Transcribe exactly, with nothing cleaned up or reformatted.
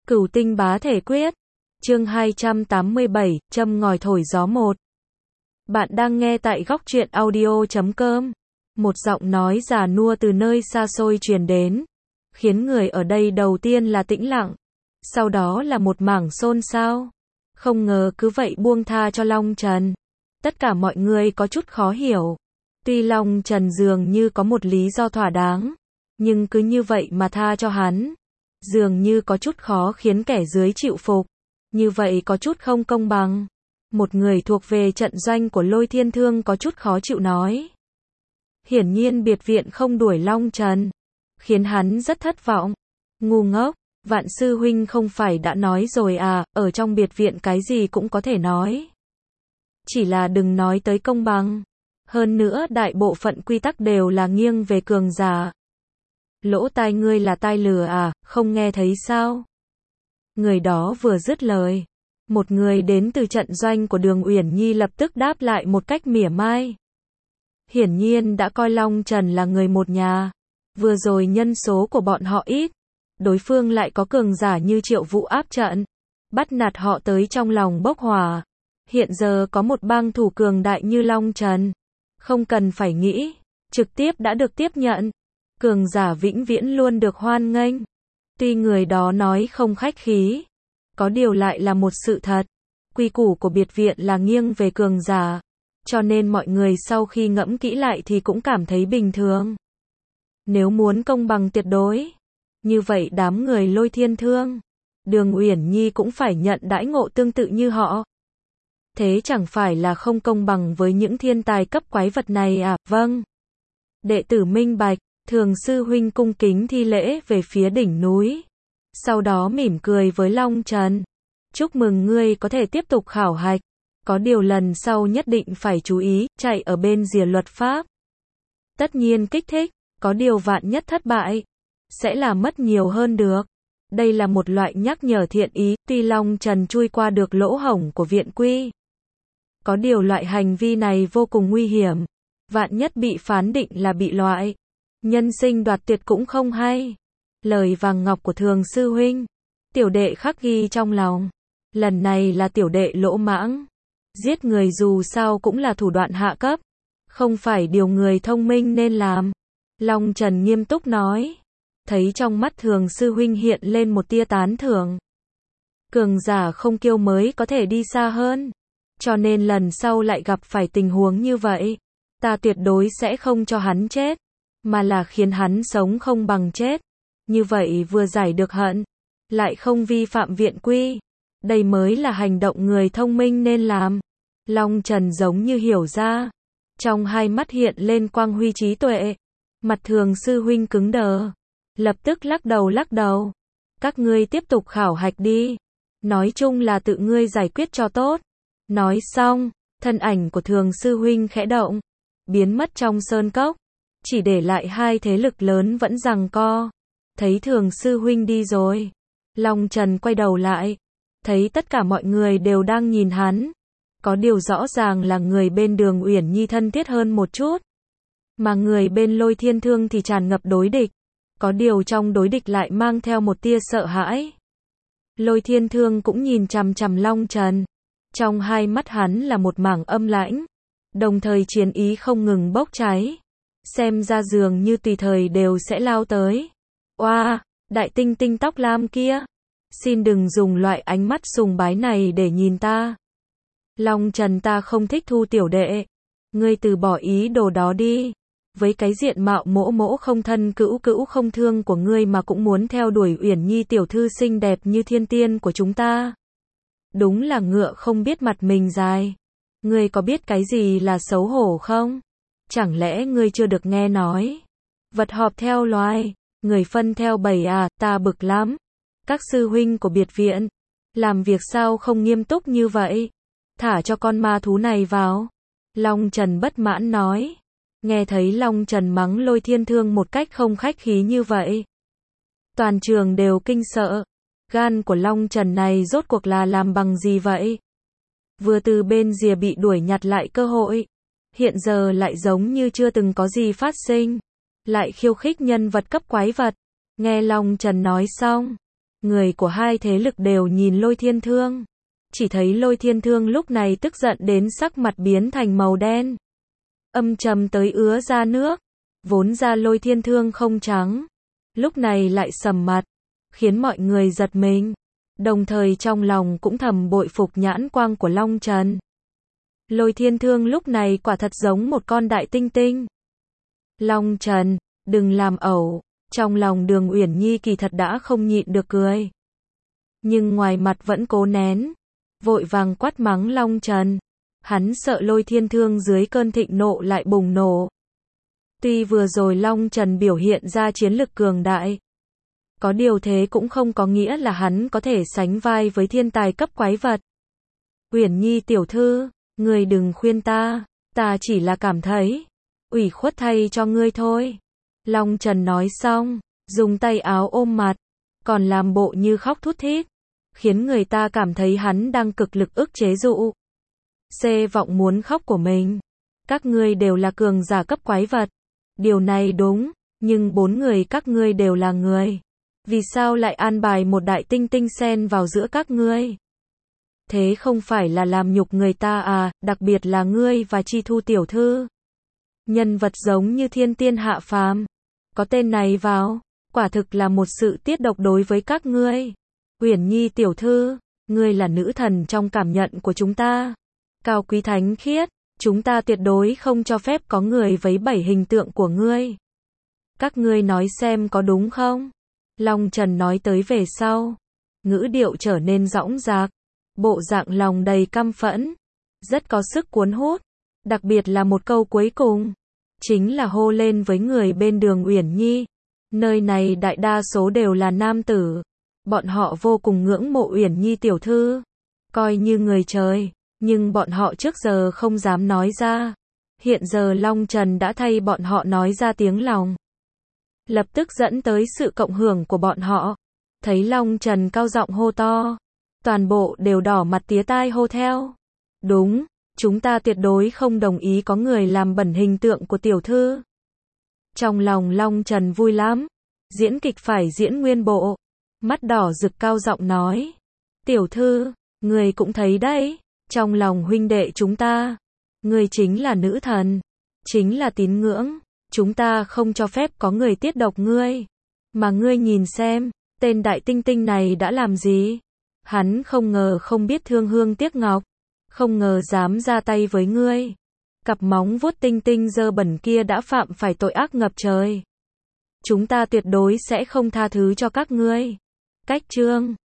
Cửu tinh bá thể quyết. Chương hai trăm tám mươi bảy, châm ngòi thổi gió một. Bạn đang nghe tại góc truyện audio chấm com. Một giọng nói già nua từ nơi xa xôi truyền đến, khiến người ở đây đầu tiên là tĩnh lặng, sau đó là một mảng xôn xao. Không ngờ cứ vậy buông tha cho Long Trần. Tất cả mọi người có chút khó hiểu. Tuy Long Trần dường như có một lý do thỏa đáng, nhưng cứ như vậy mà tha cho hắn, dường như có chút khó khiến kẻ dưới chịu phục. Như vậy có chút không công bằng. Một người thuộc về trận doanh của Lôi Thiên Thương có chút khó chịu nói. Hiển nhiên biệt viện không đuổi Long Trần, khiến hắn rất thất vọng. Ngu ngốc, Vạn sư huynh không phải đã nói rồi à, ở trong biệt viện cái gì cũng có thể nói. Chỉ là đừng nói tới công bằng. Hơn nữa đại bộ phận quy tắc đều là nghiêng về cường giả. Lỗ tai ngươi là tai lừa à, không nghe thấy sao? Người đó vừa dứt lời, một người đến từ trận doanh của Đường Uyển Nhi lập tức đáp lại một cách mỉa mai. Hiển nhiên đã coi Long Trần là người một nhà. Vừa rồi nhân số của bọn họ ít, đối phương lại có cường giả như Triệu Vũ áp trận, bắt nạt họ tới trong lòng bốc hỏa. Hiện giờ có một bang thủ cường đại như Long Trần, không cần phải nghĩ, trực tiếp đã được tiếp nhận. Cường giả vĩnh viễn luôn được hoan nghênh. Tuy người đó nói không khách khí, có điều lại là một sự thật. Quy củ của biệt viện là nghiêng về cường giả, cho nên mọi người sau khi ngẫm kỹ lại thì cũng cảm thấy bình thường. Nếu muốn công bằng tuyệt đối, như vậy đám người Lôi Thiên Thương, Đường Uyển Nhi cũng phải nhận đãi ngộ tương tự như họ. Thế chẳng phải là không công bằng với những thiên tài cấp quái vật này à? Vâng. Đệ tử minh bạch. Thường sư huynh cung kính thi lễ về phía đỉnh núi. Sau đó mỉm cười với Long Trần. Chúc mừng ngươi có thể tiếp tục khảo hạch. Có điều lần sau nhất định phải chú ý, chạy ở bên rìa luật pháp. Tất nhiên kích thích, có điều vạn nhất thất bại, sẽ là mất nhiều hơn được. Đây là một loại nhắc nhở thiện ý, tuy Long Trần chui qua được lỗ hổng của viện quy. Có điều loại hành vi này vô cùng nguy hiểm. Vạn nhất bị phán định là bị loại nhân sinh đoạt tuyệt cũng không hay. Lời vàng ngọc của Thường sư huynh, tiểu đệ khắc ghi trong lòng. Lần này là tiểu đệ lỗ mãng. Giết người dù sao cũng là thủ đoạn hạ cấp, không phải điều người thông minh nên làm. Long Trần nghiêm túc nói. Thấy trong mắt Thường sư huynh hiện lên một tia tán thưởng. Cường giả không kiêu mới có thể đi xa hơn. Cho nên lần sau lại gặp phải tình huống như vậy, ta tuyệt đối sẽ không cho hắn chết, mà là khiến hắn sống không bằng chết. Như vậy vừa giải được hận, lại không vi phạm viện quy. Đây mới là hành động người thông minh nên làm. Long Trần giống như hiểu ra. Trong hai mắt hiện lên quang huy trí tuệ. Mặt Thường sư huynh cứng đờ. Lập tức lắc đầu lắc đầu. Các ngươi tiếp tục khảo hạch đi. Nói chung là tự ngươi giải quyết cho tốt. Nói xong, thân ảnh của Thường sư huynh khẽ động, biến mất trong sơn cốc. Chỉ để lại hai thế lực lớn vẫn giằng co. Thấy Thường sư huynh đi rồi, Long Trần quay đầu lại, thấy tất cả mọi người đều đang nhìn hắn. Có điều rõ ràng là người bên Đường Uyển Nhi thân thiết hơn một chút, mà người bên Lôi Thiên Thương thì tràn ngập đối địch. Có điều trong đối địch lại mang theo một tia sợ hãi. Lôi Thiên Thương cũng nhìn chằm chằm Long Trần. Trong hai mắt hắn là một mảng âm lãnh, đồng thời chiến ý không ngừng bốc cháy. Xem ra dường như tùy thời đều sẽ lao tới. Oa, đại tinh tinh tóc lam kia, xin đừng dùng loại ánh mắt sùng bái này để nhìn ta. Long Trần, ta không thích thu tiểu đệ. Ngươi từ bỏ ý đồ đó đi. Với cái diện mạo mỗ mỗ không thân cữu cữu không thương của ngươi mà cũng muốn theo đuổi Uyển Nhi tiểu thư xinh đẹp như thiên tiên của chúng ta. Đúng là ngựa không biết mặt mình dài. Ngươi có biết cái gì là xấu hổ không? Chẳng lẽ ngươi chưa được nghe nói? Vật họp theo loài, người phân theo bầy à, ta bực lắm. Các sư huynh của biệt viện, làm việc sao không nghiêm túc như vậy? Thả cho con ma thú này vào. Long Trần bất mãn nói. Nghe thấy Long Trần mắng Lôi Thiên Thương một cách không khách khí như vậy, toàn trường đều kinh sợ. Gan của Long Trần này rốt cuộc là làm bằng gì vậy? Vừa từ bên rìa bị đuổi nhặt lại cơ hội, hiện giờ lại giống như chưa từng có gì phát sinh, lại khiêu khích nhân vật cấp quái vật. Nghe Long Trần nói xong, Người của hai thế lực đều nhìn Lôi Thiên Thương. Chỉ thấy Lôi Thiên Thương lúc này tức giận đến sắc mặt biến thành màu đen. Âm trầm tới ứa ra nước. Vốn ra Lôi Thiên Thương không trắng. Lúc này lại sầm mặt. Khiến mọi người giật mình. Đồng thời trong lòng cũng thầm bội phục nhãn quang của Long Trần. Lôi Thiên Thương lúc này quả thật giống một con đại tinh tinh. Long Trần, đừng làm ẩu. Trong lòng Đường Uyển Nhi kỳ thật đã không nhịn được cười. Nhưng ngoài mặt vẫn cố nén. Vội vàng quát mắng Long Trần. Hắn sợ Lôi Thiên Thương dưới cơn thịnh nộ lại bùng nổ. Tuy vừa rồi Long Trần biểu hiện ra chiến lực cường đại. Có điều thế cũng không có nghĩa là hắn có thể sánh vai với thiên tài cấp quái vật. Uyển Nhi tiểu thư, ngươi đừng khuyên ta, ta chỉ là cảm thấy ủy khuất thay cho ngươi thôi. Long Trần nói xong, dùng tay áo ôm mặt, còn làm bộ như khóc thút thít, khiến người ta cảm thấy hắn đang cực lực ức chế dụ. Xê vọng muốn khóc của mình. Các ngươi đều là cường giả cấp quái vật. Điều này đúng, nhưng bốn người các ngươi đều là người. Vì sao lại an bài một đại tinh tinh xen vào giữa các ngươi? Thế không phải là làm nhục người ta à, đặc biệt là ngươi và Chi Thu tiểu thư. Nhân vật giống như thiên tiên hạ phàm. Có tên này vào, quả thực là một sự tiết độc đối với các ngươi. Uyển Nhi tiểu thư, ngươi là nữ thần trong cảm nhận của chúng ta. Cao quý thánh khiết, chúng ta tuyệt đối không cho phép có người vấy bẩy hình tượng của ngươi. Các ngươi nói xem có đúng không? Long Trần nói tới về sau, ngữ điệu trở nên dõng dạc, bộ dạng lòng đầy căm phẫn, rất có sức cuốn hút, đặc biệt là một câu cuối cùng, chính là hô lên với người bên Đường Uyển Nhi. Nơi này đại đa số đều là nam tử, bọn họ vô cùng ngưỡng mộ Uyển Nhi tiểu thư, coi như người trời, nhưng bọn họ trước giờ không dám nói ra. Hiện giờ Long Trần đã thay bọn họ nói ra tiếng lòng. Lập tức dẫn tới sự cộng hưởng của bọn họ. Thấy Long Trần cao giọng hô to, toàn bộ đều đỏ mặt tía tai hô theo. Đúng, chúng ta tuyệt đối không đồng ý có người làm bẩn hình tượng của tiểu thư. Trong lòng Long Trần vui lắm, diễn kịch phải diễn nguyên bộ. Mắt đỏ rực cao giọng nói, tiểu thư, người cũng thấy đấy, trong lòng huynh đệ chúng ta, người chính là nữ thần, chính là tín ngưỡng. Chúng ta không cho phép có người tiết độc ngươi. Mà ngươi nhìn xem, tên đại tinh tinh này đã làm gì? Hắn không ngờ không biết thương hương tiếc ngọc. Không ngờ dám ra tay với ngươi. Cặp móng vuốt tinh tinh dơ bẩn kia đã phạm phải tội ác ngập trời. Chúng ta tuyệt đối sẽ không tha thứ cho các ngươi. Cách chương